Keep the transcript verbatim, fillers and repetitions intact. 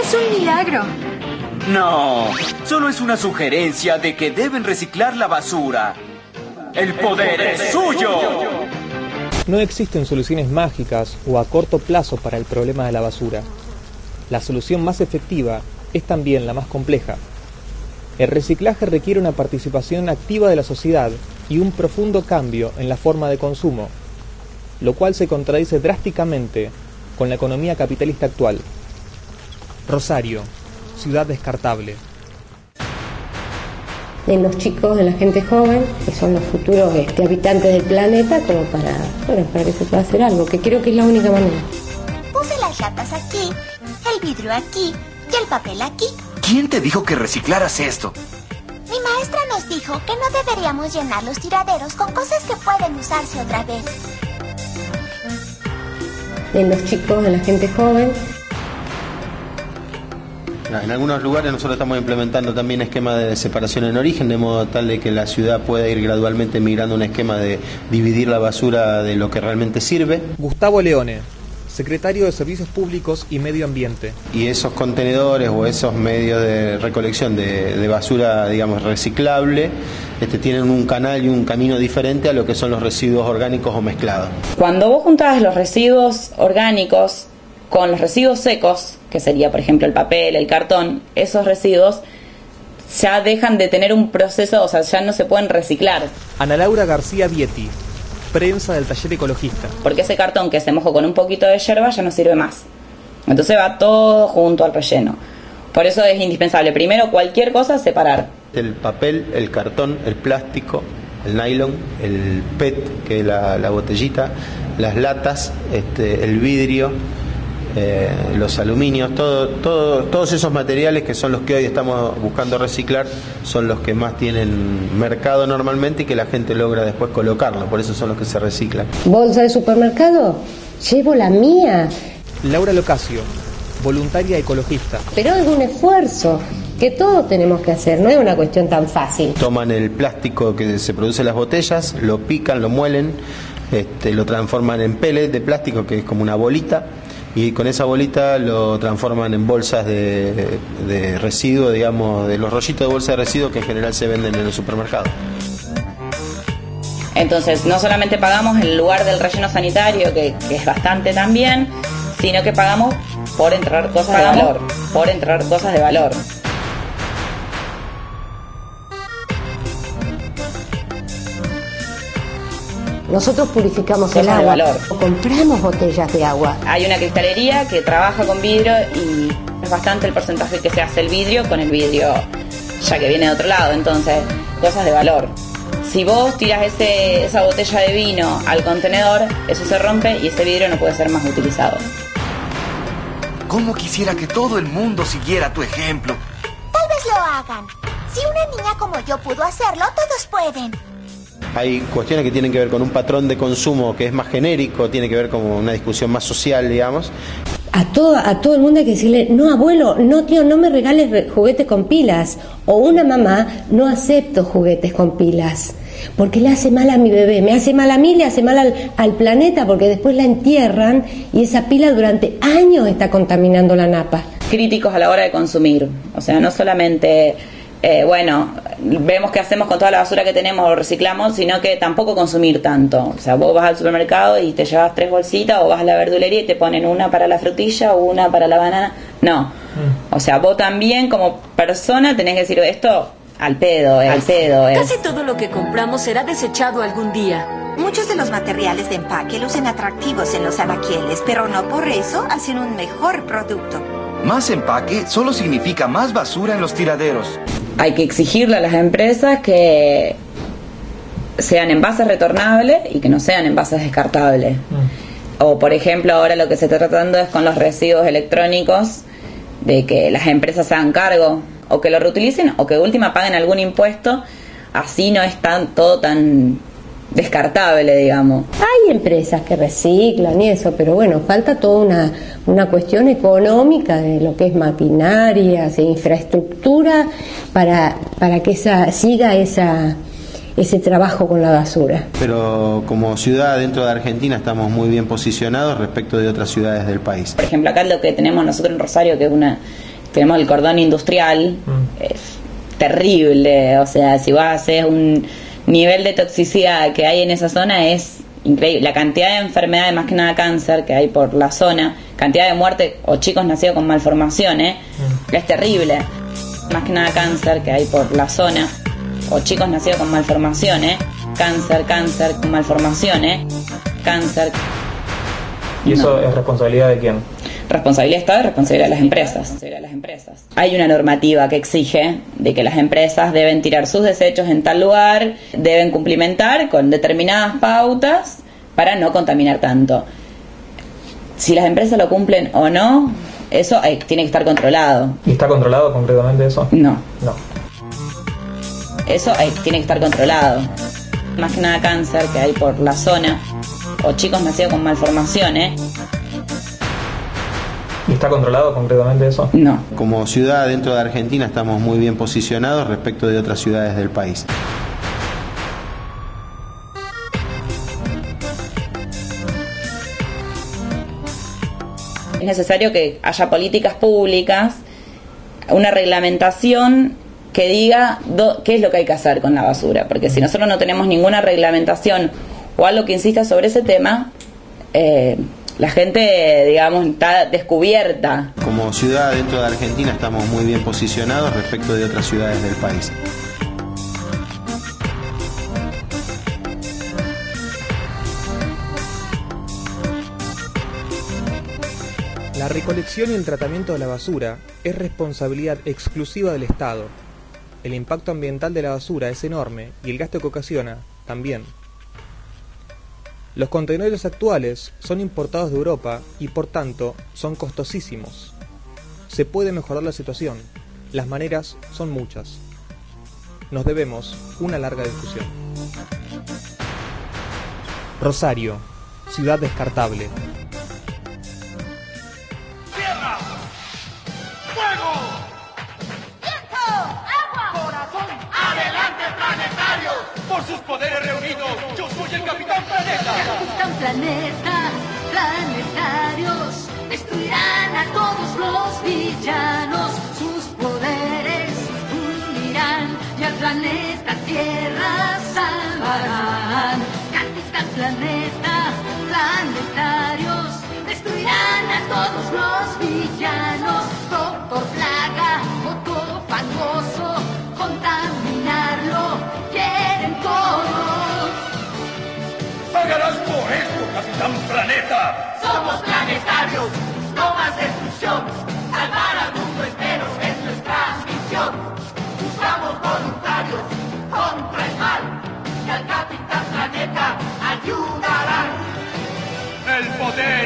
Es un milagro. No, solo es una sugerencia de que deben reciclar la basura. ¡El poder es suyo! No existen soluciones mágicas o a corto plazo para el problema de la basura. La solución más efectiva es también la más compleja. El reciclaje requiere una participación activa de la sociedad y un profundo cambio en la forma de consumo, lo cual se contradice drásticamente con la economía capitalista actual. Rosario, ciudad descartable. En los chicos, en la gente joven, que son los futuros este, habitantes del planeta, como para, bueno, para que se pueda hacer algo, que creo que es la única manera. Puse las latas aquí, el vidrio aquí y el papel aquí. ¿Quién te dijo que reciclaras esto? Mi maestra nos dijo que no deberíamos llenar los tiraderos con cosas que pueden usarse otra vez. En los chicos, en la gente joven. En algunos lugares nosotros estamos implementando también esquemas de separación en origen, de modo tal de que la ciudad pueda ir gradualmente migrando a un esquema de dividir la basura de lo que realmente sirve. Gustavo Leone, secretario de Servicios Públicos y Medio Ambiente. Y esos contenedores o esos medios de recolección de, de basura, digamos, reciclable, este, tienen un canal y un camino diferente a lo que son los residuos orgánicos o mezclados. Cuando vos juntás los residuos orgánicos con los residuos secos, que sería por ejemplo el papel, el cartón, esos residuos ya dejan de tener un proceso, o sea, ya no se pueden reciclar. Ana Laura García Vietti, prensa del taller ecologista. Porque ese cartón que se mojó con un poquito de yerba ya no sirve más. Entonces va todo junto al relleno. Por eso es indispensable, primero, cualquier cosa, separar. El papel, el cartón, el plástico, el nylon, el P E T, que es la, la botellita, las latas, este, el vidrio, Eh, los aluminios, todo, todo, todos esos materiales que son los que hoy estamos buscando reciclar son los que más tienen mercado normalmente y que la gente logra después colocarlo, por eso son los que se reciclan. ¿Bolsa de supermercado? Llevo la mía. Laura Locasio, voluntaria ecologista. Pero es un esfuerzo que todos tenemos que hacer, no es una cuestión tan fácil. Toman el plástico que se produce en las botellas, lo pican, lo muelen, este, lo transforman en pellet de plástico, que es como una bolita, y con esa bolita lo transforman en bolsas de, de residuo, digamos, de los rollitos de bolsa de residuo que en general se venden en el supermercado. Entonces, no solamente pagamos el lugar del relleno sanitario, que, que es bastante también, sino que pagamos por entrar cosas ¿Pagamos? de valor, por entrar cosas de valor. Nosotros purificamos Cosas el agua, de valor. compramos botellas de agua. Hay una cristalería que trabaja con vidrio y es bastante el porcentaje que se hace el vidrio con el vidrio ya que viene de otro lado, entonces, cosas de valor. Si vos tiras ese, esa botella de vino al contenedor, eso se rompe y ese vidrio no puede ser más utilizado. ¿Cómo quisiera que todo el mundo siguiera tu ejemplo? Tal vez lo hagan. Si una niña como yo pudo hacerlo, todos pueden. Hay cuestiones que tienen que ver con un patrón de consumo que es más genérico, tiene que ver con una discusión más social, digamos. A todo, a todo el mundo hay que decirle, no abuelo, no tío, no me regales juguetes con pilas. O una mamá, no acepto juguetes con pilas, porque le hace mal a mi bebé, me hace mal a mí, le hace mal al, al planeta, porque después la entierran y esa pila durante años está contaminando la napa. Críticos a la hora de consumir, o sea, no solamente... Eh, bueno, vemos qué hacemos con toda la basura que tenemos o reciclamos, sino que tampoco consumir tanto. O sea, vos vas al supermercado y te llevas tres bolsitas, o vas a la verdulería y te ponen una para la frutilla o una para la banana. No, o sea, vos también como persona tenés que decir esto al pedo, eh, al pedo. Casi es. Todo lo que compramos será desechado algún día. Muchos de los materiales de empaque lucen atractivos en los anaqueles, pero no por eso hacen un mejor producto. Más empaque solo significa más basura en los tiraderos. Hay que exigirle a las empresas que sean envases retornables y que no sean envases descartables. Mm. O, por ejemplo, ahora lo que se está tratando es con los residuos electrónicos, de que las empresas se hagan cargo, o que lo reutilicen, o que de última paguen algún impuesto, así no es tan, todo tan descartable, digamos. Hay empresas que reciclan y eso, pero bueno, falta toda una, una cuestión económica de lo que es maquinarias e infraestructura para, para que esa siga esa ese trabajo con la basura. Pero como ciudad dentro de Argentina estamos muy bien posicionados respecto de otras ciudades del país. Por ejemplo, acá lo que tenemos nosotros en Rosario, que es una tenemos el cordón industrial, mm. es terrible, o sea, si vos haces un nivel de toxicidad que hay en esa zona es increíble. La cantidad de enfermedades, más que nada cáncer, que hay por la zona, cantidad de muerte o chicos nacidos con malformaciones, mm. es terrible. Más que nada cáncer que hay por la zona, o chicos nacidos con malformaciones, cáncer, cáncer, con malformaciones, cáncer. ¿Y eso no. es responsabilidad de quién? Responsabilidad de Estado y responsabilidad de las empresas. De las empresas. Hay una normativa que exige de que las empresas deben tirar sus desechos en tal lugar, deben cumplimentar con determinadas pautas para no contaminar tanto. Si las empresas lo cumplen o no, eso eh, tiene que estar controlado. ¿Y está controlado concretamente eso? No. No. Eso eh, tiene que estar controlado. Más que nada cáncer que hay por la zona, o chicos nacidos con malformaciones. ¿Y está controlado concretamente eso? No. Como ciudad dentro de Argentina estamos muy bien posicionados respecto de otras ciudades del país. Es necesario que haya políticas públicas, una reglamentación que diga do, qué es lo que hay que hacer con la basura, porque si nosotros no tenemos ninguna reglamentación o algo que insista sobre ese tema, eh, la gente, digamos, está descubierta. Como ciudad dentro de Argentina estamos muy bien posicionados respecto de otras ciudades del país. La recolección y el tratamiento de la basura es responsabilidad exclusiva del Estado. El impacto ambiental de la basura es enorme y el gasto que ocasiona también. Los contenedores actuales son importados de Europa y por tanto son costosísimos. Se puede mejorar la situación. Las maneras son muchas. Nos debemos una larga discusión. Rosario, ciudad descartable. ¡Tierra! ¡Fuego! ¡Viento! ¡Agua! ¡Corazón! ¡Adelante, planetarios! Por sus poderes reunidos, yo soy el Capitán Planeta. Capitán Planeta, planetarios, destruirán a todos los villanos. Sus poderes unirán y al planeta Tierra salvarán. Capitán Planeta, planetarios, destruirán a todos los villanos. Doctor Plaga o todo fangoso, contaminarlo quieren todos. ¡Pagarás por esto, Capitán Planeta! Somos planetarios, no más destrucción. Salvar al mundo entero es nuestra misión. Buscamos voluntarios contra el mal y al Capitán Planeta ayudarán. El poder